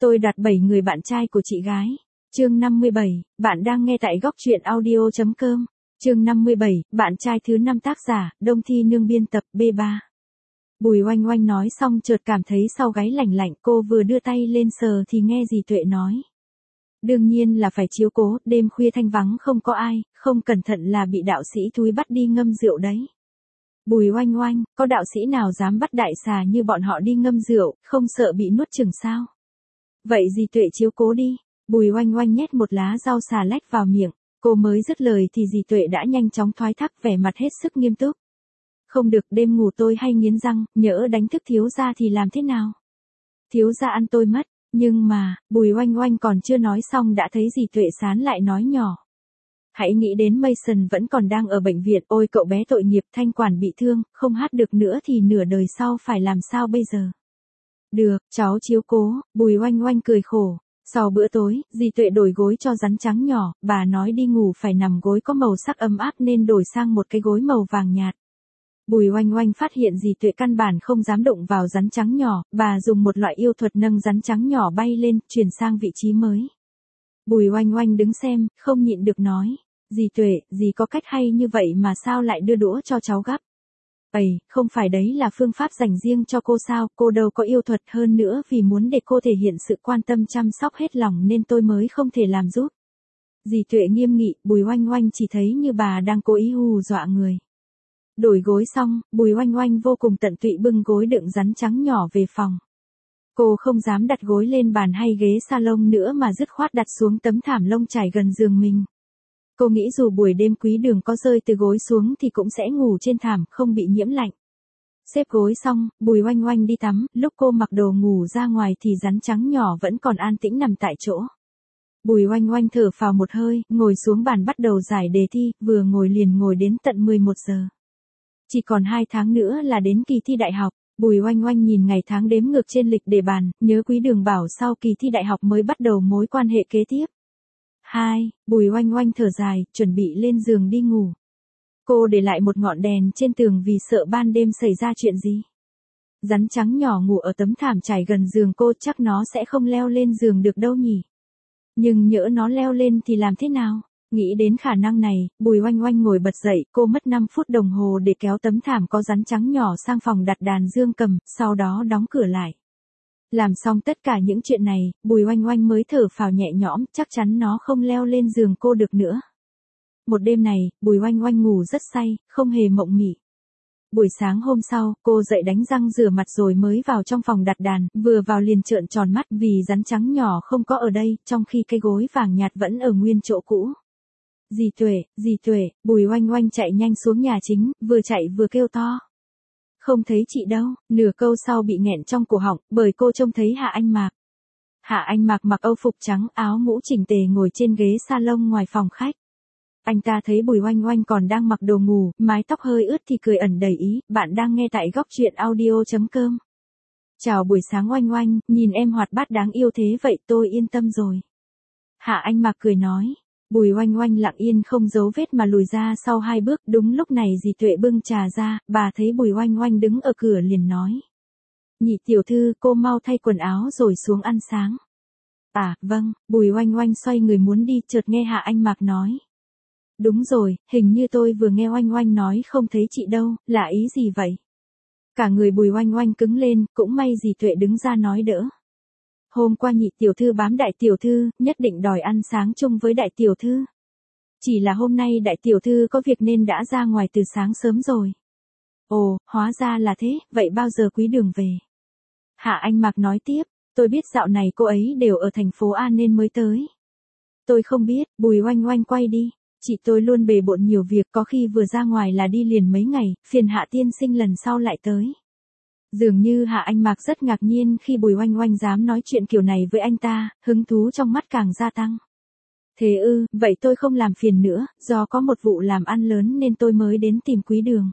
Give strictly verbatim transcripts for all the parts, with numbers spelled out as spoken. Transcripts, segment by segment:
Tôi đoạt bảy người bạn trai của chị gái. Chương năm mươi bảy, bạn đang nghe tại góc truyện audio chấm com. Chương năm mươi bảy, bạn trai thứ năm tác giả, Đông Thi Nương biên tập B ba. Bùi Oanh Oanh nói xong chợt cảm thấy sau gáy lạnh lạnh, cô vừa đưa tay lên sờ thì nghe dì Tuệ nói. Đương nhiên là phải chiếu cố, đêm khuya thanh vắng không có ai, không cẩn thận là bị đạo sĩ thúi bắt đi ngâm rượu đấy. Bùi Oanh Oanh, có đạo sĩ nào dám bắt đại xà như bọn họ đi ngâm rượu, không sợ bị nuốt chửng sao? Vậy dì Tuệ chiếu cố đi. Bùi Oanh Oanh nhét một lá rau xà lách vào miệng, cô mới dứt lời thì dì Tuệ đã nhanh chóng thoái thác vẻ mặt hết sức nghiêm túc. Không được, đêm ngủ tôi hay nghiến răng, nhỡ đánh thức thiếu gia thì làm thế nào? Thiếu gia ăn tôi mất, nhưng mà, Bùi Oanh Oanh còn chưa nói xong đã thấy dì Tuệ sán lại nói nhỏ. Hãy nghĩ đến Mason vẫn còn đang ở bệnh viện, ôi cậu bé tội nghiệp, thanh quản bị thương, không hát được nữa thì nửa đời sau phải làm sao bây giờ? Được, cháu chiếu cố. Bùi Oanh Oanh cười khổ. Sau bữa tối, dì Tuệ đổi gối cho rắn trắng nhỏ, bà nói đi ngủ phải nằm gối có màu sắc ấm áp nên đổi sang một cái gối màu vàng nhạt. Bùi Oanh Oanh phát hiện dì Tuệ căn bản không dám động vào rắn trắng nhỏ, bà dùng một loại yêu thuật nâng rắn trắng nhỏ bay lên, chuyển sang vị trí mới. Bùi Oanh Oanh đứng xem, không nhịn được nói, dì Tuệ, dì có cách hay như vậy mà sao lại đưa đũa cho cháu gắp? Ây, không phải đấy là phương pháp dành riêng cho cô sao, cô đâu có yêu thuật, hơn nữa vì muốn để cô thể hiện sự quan tâm chăm sóc hết lòng nên tôi mới không thể làm giúp. Dì Tuệ nghiêm nghị, Bùi Oanh Oanh chỉ thấy như bà đang cố ý hù dọa người. Đổi gối xong, Bùi Oanh Oanh vô cùng tận tụy bưng gối đựng rắn trắng nhỏ về phòng. Cô không dám đặt gối lên bàn hay ghế salon nữa mà dứt khoát đặt xuống tấm thảm lông trải gần giường mình. Cô nghĩ dù buổi đêm Quý Đường có rơi từ gối xuống thì cũng sẽ ngủ trên thảm, không bị nhiễm lạnh. Xếp gối xong, Bùi Oanh Oanh đi tắm, lúc cô mặc đồ ngủ ra ngoài thì rắn trắng nhỏ vẫn còn an tĩnh nằm tại chỗ. Bùi Oanh Oanh thở phào một hơi, ngồi xuống bàn bắt đầu giải đề thi, vừa ngồi liền ngồi đến tận mười một giờ. Chỉ còn hai tháng nữa là đến kỳ thi đại học. Bùi Oanh Oanh nhìn ngày tháng đếm ngược trên lịch đề bàn, nhớ Quý Đường bảo sau kỳ thi đại học mới bắt đầu mối quan hệ kế tiếp. Hai, Bùi Oanh Oanh thở dài, chuẩn bị lên giường đi ngủ. Cô để lại một ngọn đèn trên tường vì sợ ban đêm xảy ra chuyện gì. Rắn trắng nhỏ ngủ ở tấm thảm trải gần giường cô, chắc nó sẽ không leo lên giường được đâu nhỉ. Nhưng nhỡ nó leo lên thì làm thế nào? Nghĩ đến khả năng này, Bùi Oanh Oanh ngồi bật dậy, cô mất năm phút đồng hồ để kéo tấm thảm có rắn trắng nhỏ sang phòng đặt đàn dương cầm, sau đó đóng cửa lại. Làm xong tất cả những chuyện này, Bùi Oanh Oanh mới thở phào nhẹ nhõm, chắc chắn nó không leo lên giường cô được nữa. Một đêm này, Bùi Oanh Oanh ngủ rất say, không hề mộng mị. Buổi sáng hôm sau, cô dậy đánh răng rửa mặt rồi mới vào trong phòng đặt đàn, vừa vào liền trợn tròn mắt vì rắn trắng nhỏ không có ở đây, trong khi cái gối vàng nhạt vẫn ở nguyên chỗ cũ. Dì Tuệ, dì Tuệ, Bùi Oanh Oanh chạy nhanh xuống nhà chính, vừa chạy vừa kêu to. Không thấy chị đâu, nửa câu sau bị nghẹn trong cổ họng, bởi cô trông thấy Hạ Anh Mạc. Hạ Anh Mạc mặc âu phục trắng, áo mũ chỉnh tề ngồi trên ghế salon ngoài phòng khách. Anh ta thấy Bùi Oanh Oanh còn đang mặc đồ ngủ, mái tóc hơi ướt thì cười ẩn đầy ý, bạn đang nghe tại góc truyện audio chấm com. Chào buổi sáng Oanh Oanh, nhìn em hoạt bát đáng yêu thế vậy tôi yên tâm rồi. Hạ Anh Mạc cười nói. Bùi Oanh Oanh lặng yên không giấu vết mà lùi ra sau hai bước, đúng lúc này dì Tuệ bưng trà ra, bà thấy Bùi Oanh Oanh đứng ở cửa liền nói. Nhị tiểu thư, cô mau thay quần áo rồi xuống ăn sáng. À, vâng, Bùi Oanh Oanh xoay người muốn đi, chợt nghe Hạ Anh Mạc nói. Đúng rồi, hình như tôi vừa nghe Oanh Oanh nói không thấy chị đâu, là ý gì vậy? Cả người Bùi Oanh Oanh cứng lên, cũng may dì Tuệ đứng ra nói đỡ. Hôm qua nhị tiểu thư bám đại tiểu thư, nhất định đòi ăn sáng chung với đại tiểu thư. Chỉ là hôm nay đại tiểu thư có việc nên đã ra ngoài từ sáng sớm rồi. Ồ, hóa ra là thế, vậy bao giờ Quý Đường về? Hạ Anh Mạc nói tiếp, tôi biết dạo này cô ấy đều ở thành phố A nên mới tới. Tôi không biết, Bùi Oanh Oanh quay đi. Chị tôi luôn bề bộn nhiều việc, có khi vừa ra ngoài là đi liền mấy ngày, phiền Hạ tiên sinh lần sau lại tới. Dường như Hạ Anh Mạc rất ngạc nhiên khi Bùi Oanh Oanh dám nói chuyện kiểu này với anh ta, hứng thú trong mắt càng gia tăng. Thế ư, vậy tôi không làm phiền nữa, do có một vụ làm ăn lớn nên tôi mới đến tìm Quý Đường.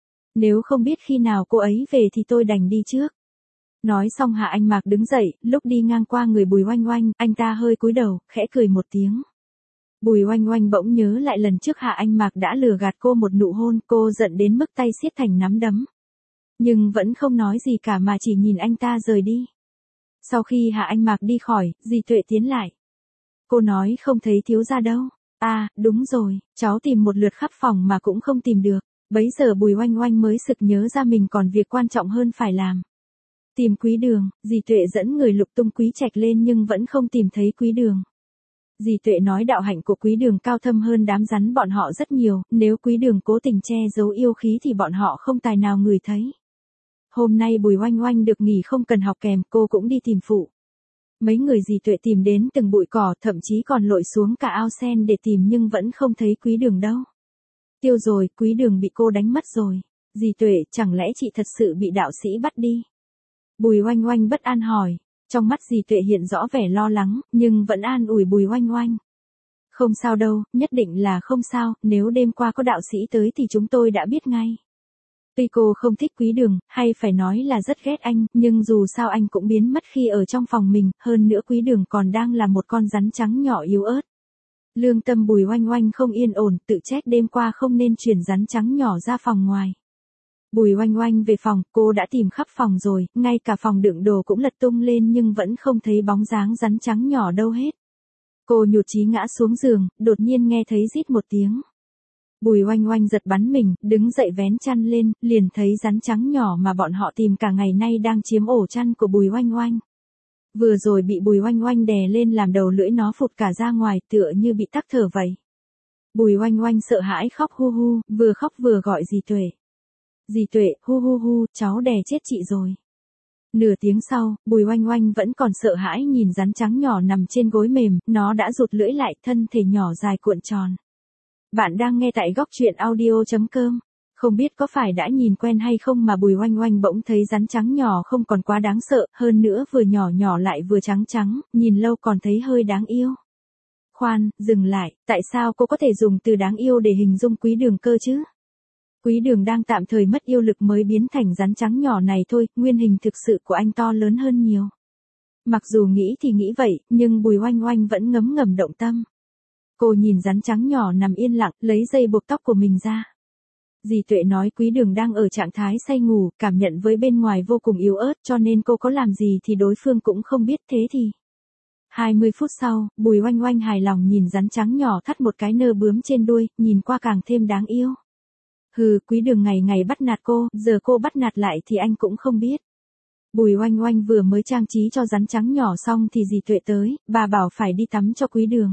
Nếu không biết khi nào cô ấy về thì tôi đành đi trước. Nói xong Hạ Anh Mạc đứng dậy, lúc đi ngang qua người Bùi Oanh Oanh, anh ta hơi cúi đầu, khẽ cười một tiếng. Bùi Oanh Oanh bỗng nhớ lại lần trước Hạ Anh Mạc đã lừa gạt cô một nụ hôn, cô giận đến mức tay siết thành nắm đấm. Nhưng vẫn không nói gì cả mà chỉ nhìn anh ta rời đi. Sau khi Hạ Anh Mạc đi khỏi, dì Tuệ tiến lại. Cô nói không thấy thiếu gia đâu. À, đúng rồi, cháu tìm một lượt khắp phòng mà cũng không tìm được. Bấy giờ Bùi Oanh Oanh mới sực nhớ ra mình còn việc quan trọng hơn phải làm. Tìm Quý Đường, dì Tuệ dẫn người lục tung Quý Trạch lên nhưng vẫn không tìm thấy Quý Đường. Dì Tuệ nói đạo hạnh của Quý Đường cao thâm hơn đám rắn bọn họ rất nhiều, nếu Quý Đường cố tình che giấu yêu khí thì bọn họ không tài nào ngửi thấy. Hôm nay Bùi Oanh Oanh được nghỉ không cần học kèm, cô cũng đi tìm phụ. Mấy người dì Tuệ tìm đến từng bụi cỏ, thậm chí còn lội xuống cả ao sen để tìm nhưng vẫn không thấy Quý Đường đâu. Tiêu rồi, Quý Đường bị cô đánh mất rồi. Dì Tuệ, chẳng lẽ chị thật sự bị đạo sĩ bắt đi? Bùi Oanh Oanh bất an hỏi. Trong mắt dì Tuệ hiện rõ vẻ lo lắng, nhưng vẫn an ủi Bùi Oanh Oanh. Không sao đâu, nhất định là không sao, nếu đêm qua có đạo sĩ tới thì chúng tôi đã biết ngay. Tuy cô không thích Quý Đường, hay phải nói là rất ghét anh, nhưng dù sao anh cũng biến mất khi ở trong phòng mình, hơn nữa Quý Đường còn đang là một con rắn trắng nhỏ yếu ớt. Lương tâm Bùi Oanh Oanh không yên ổn, tự trách đêm qua không nên chuyển rắn trắng nhỏ ra phòng ngoài. Bùi Oanh Oanh về phòng, cô đã tìm khắp phòng rồi, ngay cả phòng đựng đồ cũng lật tung lên nhưng vẫn không thấy bóng dáng rắn trắng nhỏ đâu hết. Cô nhụt chí ngã xuống giường, đột nhiên nghe thấy rít một tiếng. Bùi Oanh Oanh giật bắn mình, đứng dậy vén chăn lên, liền thấy rắn trắng nhỏ mà bọn họ tìm cả ngày nay đang chiếm ổ chăn của Bùi Oanh Oanh. Vừa rồi bị Bùi Oanh Oanh đè lên làm đầu lưỡi nó phụt cả ra ngoài tựa như bị tắc thở vậy. Bùi Oanh Oanh sợ hãi khóc hu hu, vừa khóc vừa gọi dì Tuệ. Dì Tuệ, hu hu hu, cháu đè chết chị rồi. Nửa tiếng sau, Bùi Oanh Oanh vẫn còn sợ hãi nhìn rắn trắng nhỏ nằm trên gối mềm, nó đã rụt lưỡi lại, thân thể nhỏ dài cuộn tròn. Bạn đang nghe tại góc truyện audio chấm com. Không biết có phải đã nhìn quen hay không mà Bùi Oanh Oanh bỗng thấy rắn trắng nhỏ không còn quá đáng sợ, hơn nữa vừa nhỏ nhỏ lại vừa trắng trắng, nhìn lâu còn thấy hơi đáng yêu. Khoan, dừng lại, tại sao cô có thể dùng từ đáng yêu để hình dung Quý Đường cơ chứ? Quý Đường đang tạm thời mất yêu lực mới biến thành rắn trắng nhỏ này thôi, nguyên hình thực sự của anh to lớn hơn nhiều. Mặc dù nghĩ thì nghĩ vậy, nhưng Bùi Oanh Oanh vẫn ngấm ngầm động tâm. Cô nhìn rắn trắng nhỏ nằm yên lặng, lấy dây buộc tóc của mình ra. Dì Tuệ nói Quý Đường đang ở trạng thái say ngủ, cảm nhận với bên ngoài vô cùng yếu ớt cho nên cô có làm gì thì đối phương cũng không biết thế thì. hai mươi phút sau, Bùi Oanh Oanh hài lòng nhìn rắn trắng nhỏ thắt một cái nơ bướm trên đuôi, nhìn qua càng thêm đáng yêu. Hừ, Quý Đường ngày ngày bắt nạt cô, giờ cô bắt nạt lại thì anh cũng không biết. Bùi Oanh Oanh vừa mới trang trí cho rắn trắng nhỏ xong thì dì Tuệ tới, bà bảo phải đi tắm cho Quý Đường.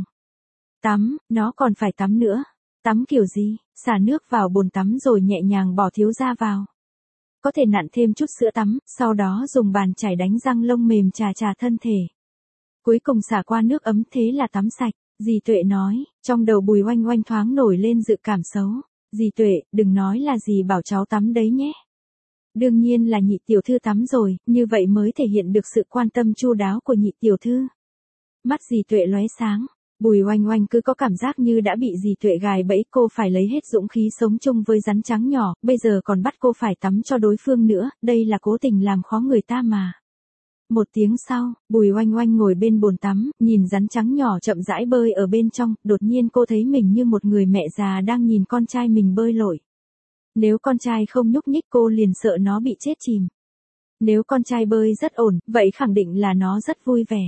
Tắm, nó còn phải tắm nữa. Tắm kiểu gì? Xả nước vào bồn tắm rồi nhẹ nhàng bỏ thiếu gia vào. Có thể nặn thêm chút sữa tắm, sau đó dùng bàn chải đánh răng lông mềm chà chà thân thể. Cuối cùng xả qua nước ấm thế là tắm sạch, dì Tuệ nói, trong đầu Bùi Oanh Oanh thoáng nổi lên dự cảm xấu. Dì Tuệ, đừng nói là dì bảo cháu tắm đấy nhé. Đương nhiên là nhị tiểu thư tắm rồi, như vậy mới thể hiện được sự quan tâm chu đáo của nhị tiểu thư. Mắt dì Tuệ lóe sáng. Bùi Oanh Oanh cứ có cảm giác như đã bị dì Tuệ gài bẫy, cô phải lấy hết dũng khí sống chung với rắn trắng nhỏ, bây giờ còn bắt cô phải tắm cho đối phương nữa, đây là cố tình làm khó người ta mà. Một tiếng sau, Bùi Oanh Oanh ngồi bên bồn tắm, nhìn rắn trắng nhỏ chậm rãi bơi ở bên trong, đột nhiên cô thấy mình như một người mẹ già đang nhìn con trai mình bơi lội. Nếu con trai không nhúc nhích cô liền sợ nó bị chết chìm. Nếu con trai bơi rất ổn, vậy khẳng định là nó rất vui vẻ.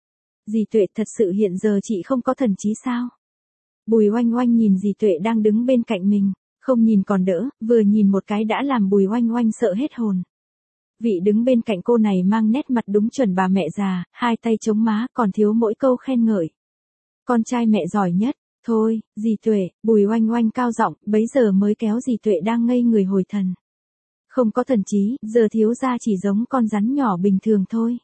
Dì Tuệ, thật sự hiện giờ chị không có thần trí sao? Bùi Oanh Oanh nhìn dì Tuệ đang đứng bên cạnh mình, không nhìn còn đỡ, vừa nhìn một cái đã làm Bùi Oanh Oanh sợ hết hồn. Vị đứng bên cạnh cô này mang nét mặt đúng chuẩn bà mẹ già, hai tay chống má còn thiếu mỗi câu khen ngợi. Con trai mẹ giỏi nhất, thôi, dì Tuệ, Bùi Oanh Oanh cao giọng, bấy giờ mới kéo dì Tuệ đang ngây người hồi thần. Không có thần trí, giờ thiếu gia chỉ giống con rắn nhỏ bình thường thôi.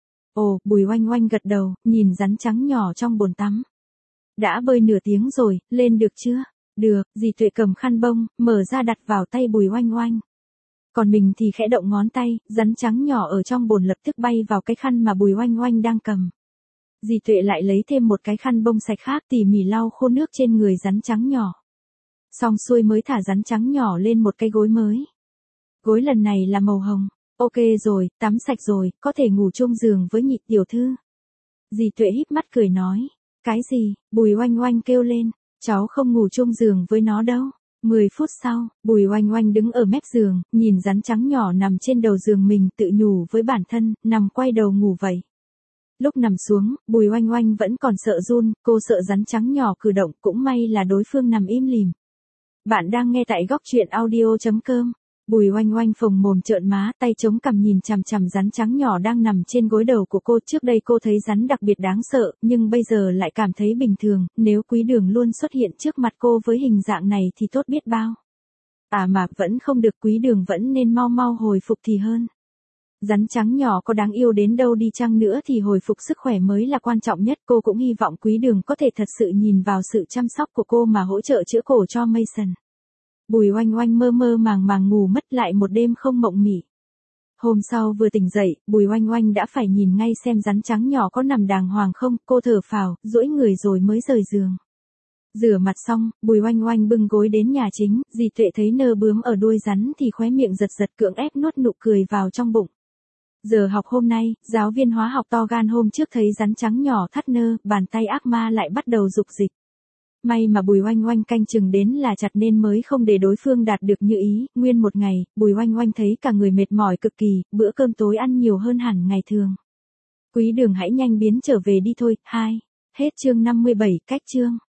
Ồ, Bùi Oanh Oanh gật đầu, nhìn rắn trắng nhỏ trong bồn tắm. Đã bơi nửa tiếng rồi, lên được chưa? Được, dì Tuệ cầm khăn bông, mở ra đặt vào tay Bùi Oanh Oanh. Còn mình thì khẽ động ngón tay, rắn trắng nhỏ ở trong bồn lập tức bay vào cái khăn mà Bùi Oanh Oanh đang cầm. Dì Tuệ lại lấy thêm một cái khăn bông sạch khác tỉ mỉ lau khô nước trên người rắn trắng nhỏ. Xong xuôi mới thả rắn trắng nhỏ lên một cái gối mới. Gối lần này là màu hồng. Ok rồi, tắm sạch rồi, có thể ngủ chung giường với nhị tiểu thư. Dì Tuệ híp mắt cười nói. Cái gì? Bùi Oanh Oanh kêu lên. Cháu không ngủ chung giường với nó đâu. Mười phút sau, Bùi Oanh Oanh đứng ở mép giường, nhìn rắn trắng nhỏ nằm trên đầu giường mình tự nhủ với bản thân, nằm quay đầu ngủ vậy. Lúc nằm xuống, Bùi Oanh Oanh vẫn còn sợ run, cô sợ rắn trắng nhỏ cử động, cũng may là đối phương nằm im lìm. Bạn đang nghe tại góc truyện audio chấm com. Bùi Oanh Oanh phồng mồm trợn má, tay chống cằm nhìn chằm chằm rắn trắng nhỏ đang nằm trên gối đầu của cô. Trước đây cô thấy rắn đặc biệt đáng sợ, nhưng bây giờ lại cảm thấy bình thường, nếu Quý Đường luôn xuất hiện trước mặt cô với hình dạng này thì tốt biết bao. À mà vẫn không được, Quý Đường vẫn nên mau mau hồi phục thì hơn. Rắn trắng nhỏ có đáng yêu đến đâu đi chăng nữa thì hồi phục sức khỏe mới là quan trọng nhất. Cô cũng hy vọng Quý Đường có thể thật sự nhìn vào sự chăm sóc của cô mà hỗ trợ chữa cổ cho Mason. Bùi Oanh Oanh mơ mơ màng màng ngủ mất lại một đêm không mộng mị. Hôm sau vừa tỉnh dậy, Bùi Oanh Oanh đã phải nhìn ngay xem rắn trắng nhỏ có nằm đàng hoàng không. Cô thở phào, duỗi người rồi mới rời giường. Rửa mặt xong, Bùi Oanh Oanh bưng gối đến nhà chính. Dì Tuệ thấy nơ bướm ở đuôi rắn thì khóe miệng giật giật, cưỡng ép nuốt nụ cười vào trong bụng. Giờ học hôm nay, giáo viên hóa học to gan hôm trước thấy rắn trắng nhỏ thắt nơ, bàn tay ác ma lại bắt đầu dục dịch. May mà Bùi Oanh Oanh canh chừng đến là chặt nên mới không để đối phương đạt được như ý. Nguyên một ngày, Bùi Oanh Oanh thấy cả người mệt mỏi cực kỳ, bữa cơm tối ăn nhiều hơn hẳn ngày thường. Quý Đường hãy nhanh biến trở về đi thôi. Hai. Hết chương năm mươi bảy, cách chương.